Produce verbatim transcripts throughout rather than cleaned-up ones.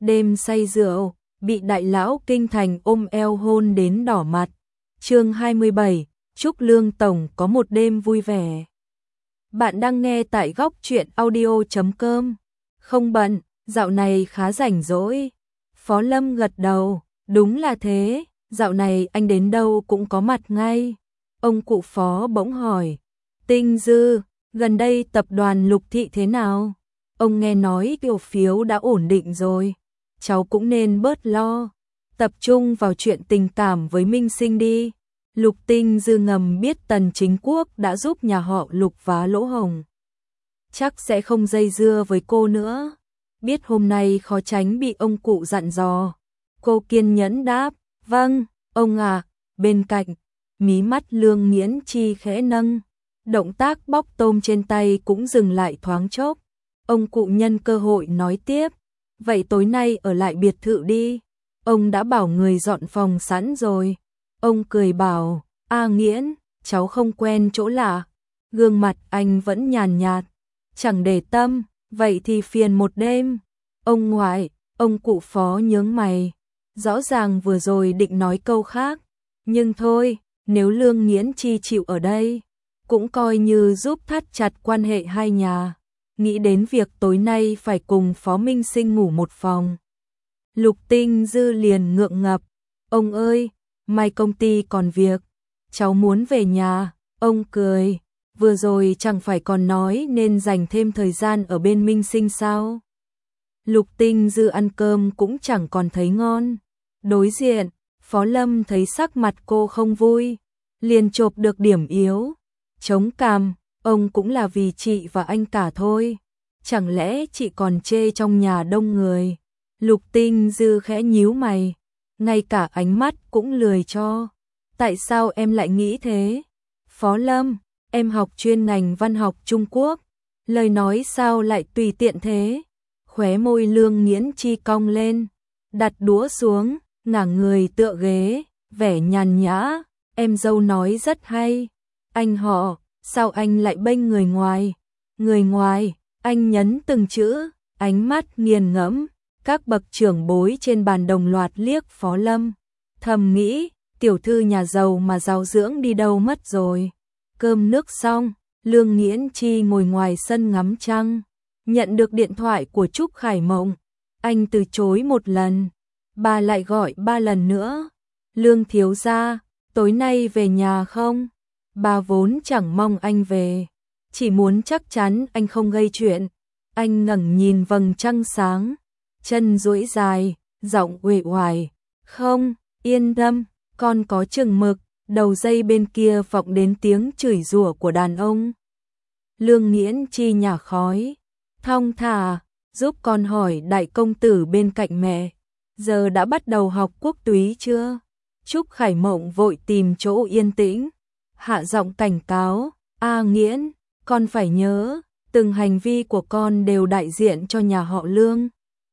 đêm say rượu, bị đại lão kinh thành ôm eo hôn đến đỏ mặt. Chương hai mươi bảy, chúc Lương tổng có một đêm vui vẻ. Bạn đang nghe tại góc truyện audio chấm com. Không bận, dạo này khá rảnh rỗi. Phó Lâm gật đầu, đúng là thế, dạo này anh đến đâu cũng có mặt ngay. Ông cụ Phó bỗng hỏi, Tinh Dư, gần đây tập đoàn Lục Thị thế nào? Ông nghe nói cổ phiếu đã ổn định rồi, cháu cũng nên bớt lo, tập trung vào chuyện tình cảm với Minh Sinh đi. Lục Tinh Dư ngầm biết Tần Chính Quốc đã giúp nhà họ Lục vá lỗ hổng, chắc sẽ không dây dưa với cô nữa. Biết hôm nay khó tránh bị ông cụ dặn dò, cô kiên nhẫn đáp, vâng, ông à. Bên cạnh, mí mắt Lương Nghiễn Chi khẽ nâng, động tác bóc tôm trên tay cũng dừng lại thoáng chốc. Ông cụ nhân cơ hội nói tiếp, vậy tối nay ở lại biệt thự đi, ông đã bảo người dọn phòng sẵn rồi. Ông cười bảo, a Nghiễn, cháu không quen chỗ lạ. Gương mặt anh vẫn nhàn nhạt, chẳng để tâm, vậy thì phiền một đêm. Ông ngoại, ông cụ Phó nhướng mày, rõ ràng vừa rồi định nói câu khác, nhưng thôi, nếu Lương Nghiễn Chi chịu ở đây, cũng coi như giúp thắt chặt quan hệ hai nhà. Nghĩ đến việc tối nay phải cùng Phó Minh Sinh ngủ một phòng, Lục Tinh Dư liền ngượng ngập, ông ơi, mai công ty còn việc, cháu muốn về nhà. Ông cười, vừa rồi chẳng phải còn nói nên dành thêm thời gian ở bên Minh Sinh sao? Lục Tinh Dư ăn cơm cũng chẳng còn thấy ngon. Đối diện, Phó Lâm thấy sắc mặt cô không vui, liền chộp được điểm yếu, chống cằm, ông cũng là vì chị và anh cả thôi, chẳng lẽ chị còn chê trong nhà đông người? Lục Tinh Dư khẽ nhíu mày, ngay cả ánh mắt cũng lười cho. Tại sao em lại nghĩ thế? Phó Lâm, em học chuyên ngành văn học Trung Quốc, lời nói sao lại tùy tiện thế? Khóe môi Lương Nghiễn Chi cong lên, đặt đũa xuống, ngả người tựa ghế, vẻ nhàn nhã, em dâu nói rất hay. Anh họ, sao anh lại bênh người ngoài? Người ngoài, anh nhấn từng chữ, ánh mắt nghiền ngẫm. Các bậc trưởng bối trên bàn đồng loạt liếc Phó Lâm, thầm nghĩ, tiểu thư nhà giàu mà giàu dưỡng đi đâu mất rồi. Cơm nước xong, Lương Nghiễn Chi ngồi ngoài sân ngắm trăng, nhận được điện thoại của Trúc Khải Mộng. Anh từ chối một lần, bà lại gọi ba lần nữa. Lương thiếu gia, tối nay về nhà không? Bà vốn chẳng mong anh về, chỉ muốn chắc chắn anh không gây chuyện. Anh ngẩng nhìn vầng trăng sáng, chân duỗi dài, giọng uể oải, không, yên tâm, con có chừng mực. Đầu dây bên kia vọng đến tiếng chửi rủa của đàn ông. Lương Nghiễn Chi nhả khói, thong thả, giúp con hỏi đại công tử bên cạnh mẹ, giờ đã bắt đầu học quốc túy chưa? Trúc Khải Mộng vội tìm chỗ yên tĩnh, hạ giọng cảnh cáo, a Nghiễn, con phải nhớ, từng hành vi của con đều đại diện cho nhà họ Lương.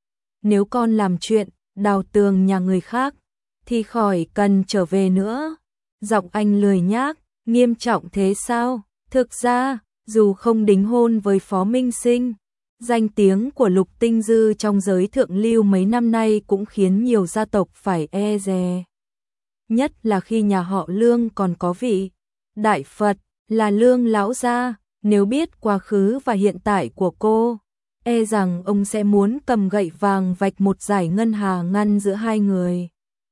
Nếu con làm chuyện đào tường nhà người khác, thì khỏi cần trở về nữa. Giọng anh lười nhác, nghiêm trọng thế sao? Thực ra, dù không đính hôn với Phó Minh Sinh, danh tiếng của Lục Tinh Dư trong giới thượng lưu mấy năm nay cũng khiến nhiều gia tộc phải e dè. Nhất là khi nhà họ Lương còn có vị đại Phật là Lương lão gia, nếu biết quá khứ và hiện tại của cô, e rằng ông sẽ muốn cầm gậy vàng vạch một dải ngân hà ngăn giữa hai người.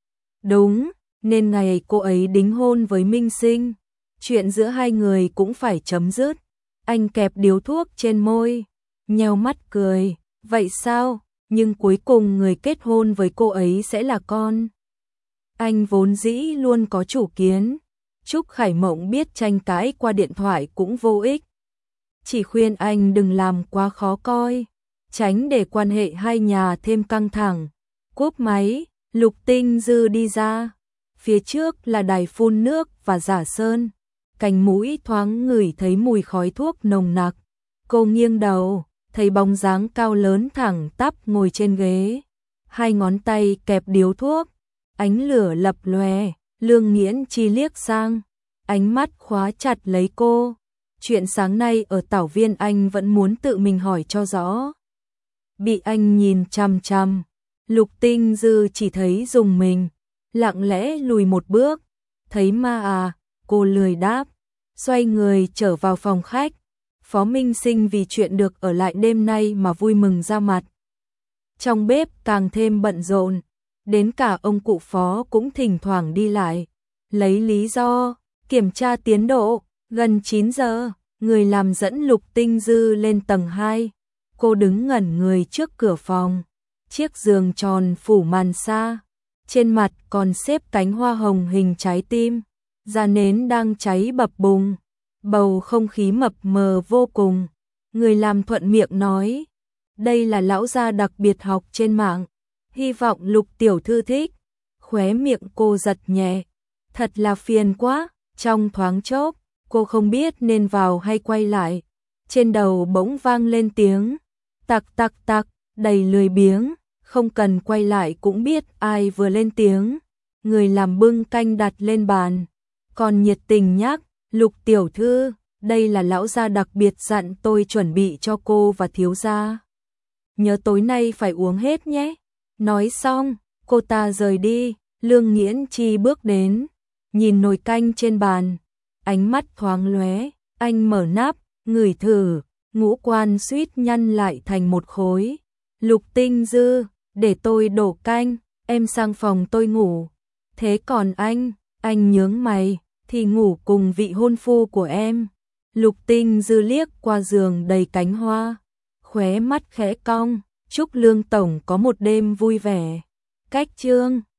Đúng, nên ngày cô ấy đính hôn với Minh Sinh, chuyện giữa hai người cũng phải chấm dứt. Anh kẹp điếu thuốc trên môi, nheo mắt cười, vậy sao? Nhưng cuối cùng người kết hôn với cô ấy sẽ là con. Anh vốn dĩ luôn có chủ kiến. Trúc Khải Mộng biết tranh cãi qua điện thoại cũng vô ích, chỉ khuyên anh đừng làm quá khó coi, tránh để quan hệ hai nhà thêm căng thẳng. Cúp máy, Lục Tinh Dư đi ra. Phía trước là đài phun nước và giả sơn, cành mũi thoáng ngửi thấy mùi khói thuốc nồng nặc. Cô nghiêng đầu, thấy bóng dáng cao lớn thẳng tắp ngồi trên ghế, hai ngón tay kẹp điếu thuốc, ánh lửa lập lòe. Lương Nghiễn Chi liếc sang, ánh mắt khóa chặt lấy cô. Chuyện sáng nay ở Tảo Viên anh vẫn muốn tự mình hỏi cho rõ. Bị anh nhìn chằm chằm, Lục Tinh Dư chỉ thấy dùng mình, lặng lẽ lùi một bước, thấy ma à, cô lười đáp, xoay người trở vào phòng khách. Phó Minh Sinh vì chuyện được ở lại đêm nay mà vui mừng ra mặt. Trong bếp càng thêm bận rộn, đến cả ông cụ Phó cũng thỉnh thoảng đi lại, lấy lý do kiểm tra tiến độ. Gần chín giờ, người làm dẫn Lục Tinh Dư lên tầng hai. Cô đứng ngẩn người trước cửa phòng, chiếc giường tròn phủ màn sa, trên mặt còn xếp cánh hoa hồng hình trái tim, da nến đang cháy bập bùng, bầu không khí mập mờ vô cùng. Người làm thuận miệng nói, đây là lão gia đặc biệt học trên mạng, hy vọng Lục tiểu thư thích. Khóe miệng cô giật nhẹ, thật là phiền quá. Trong thoáng chốc, cô không biết nên vào hay quay lại. Trên đầu bỗng vang lên tiếng tặc tặc tặc, đầy lười biếng, không cần quay lại cũng biết ai vừa lên tiếng. Người làm bưng canh đặt lên bàn, còn nhiệt tình nhắc, Lục tiểu thư, đây là lão gia đặc biệt dặn tôi chuẩn bị cho cô và thiếu gia. Nhớ tối nay phải uống hết nhé. Nói xong, cô ta rời đi. Lương Nghiễn Chi bước đến, nhìn nồi canh trên bàn, ánh mắt thoáng lóe, anh mở nắp, ngửi thử, ngũ quan suýt nhăn lại thành một khối. Lục Tinh Dư, để tôi đổ canh, em sang phòng tôi ngủ. Thế còn anh, anh nhướng mày, thì ngủ cùng vị hôn phu của em. Lục Tinh Dư liếc qua giường đầy cánh hoa, khóe mắt khẽ cong, chúc Lương tổng có một đêm vui vẻ. Cách chương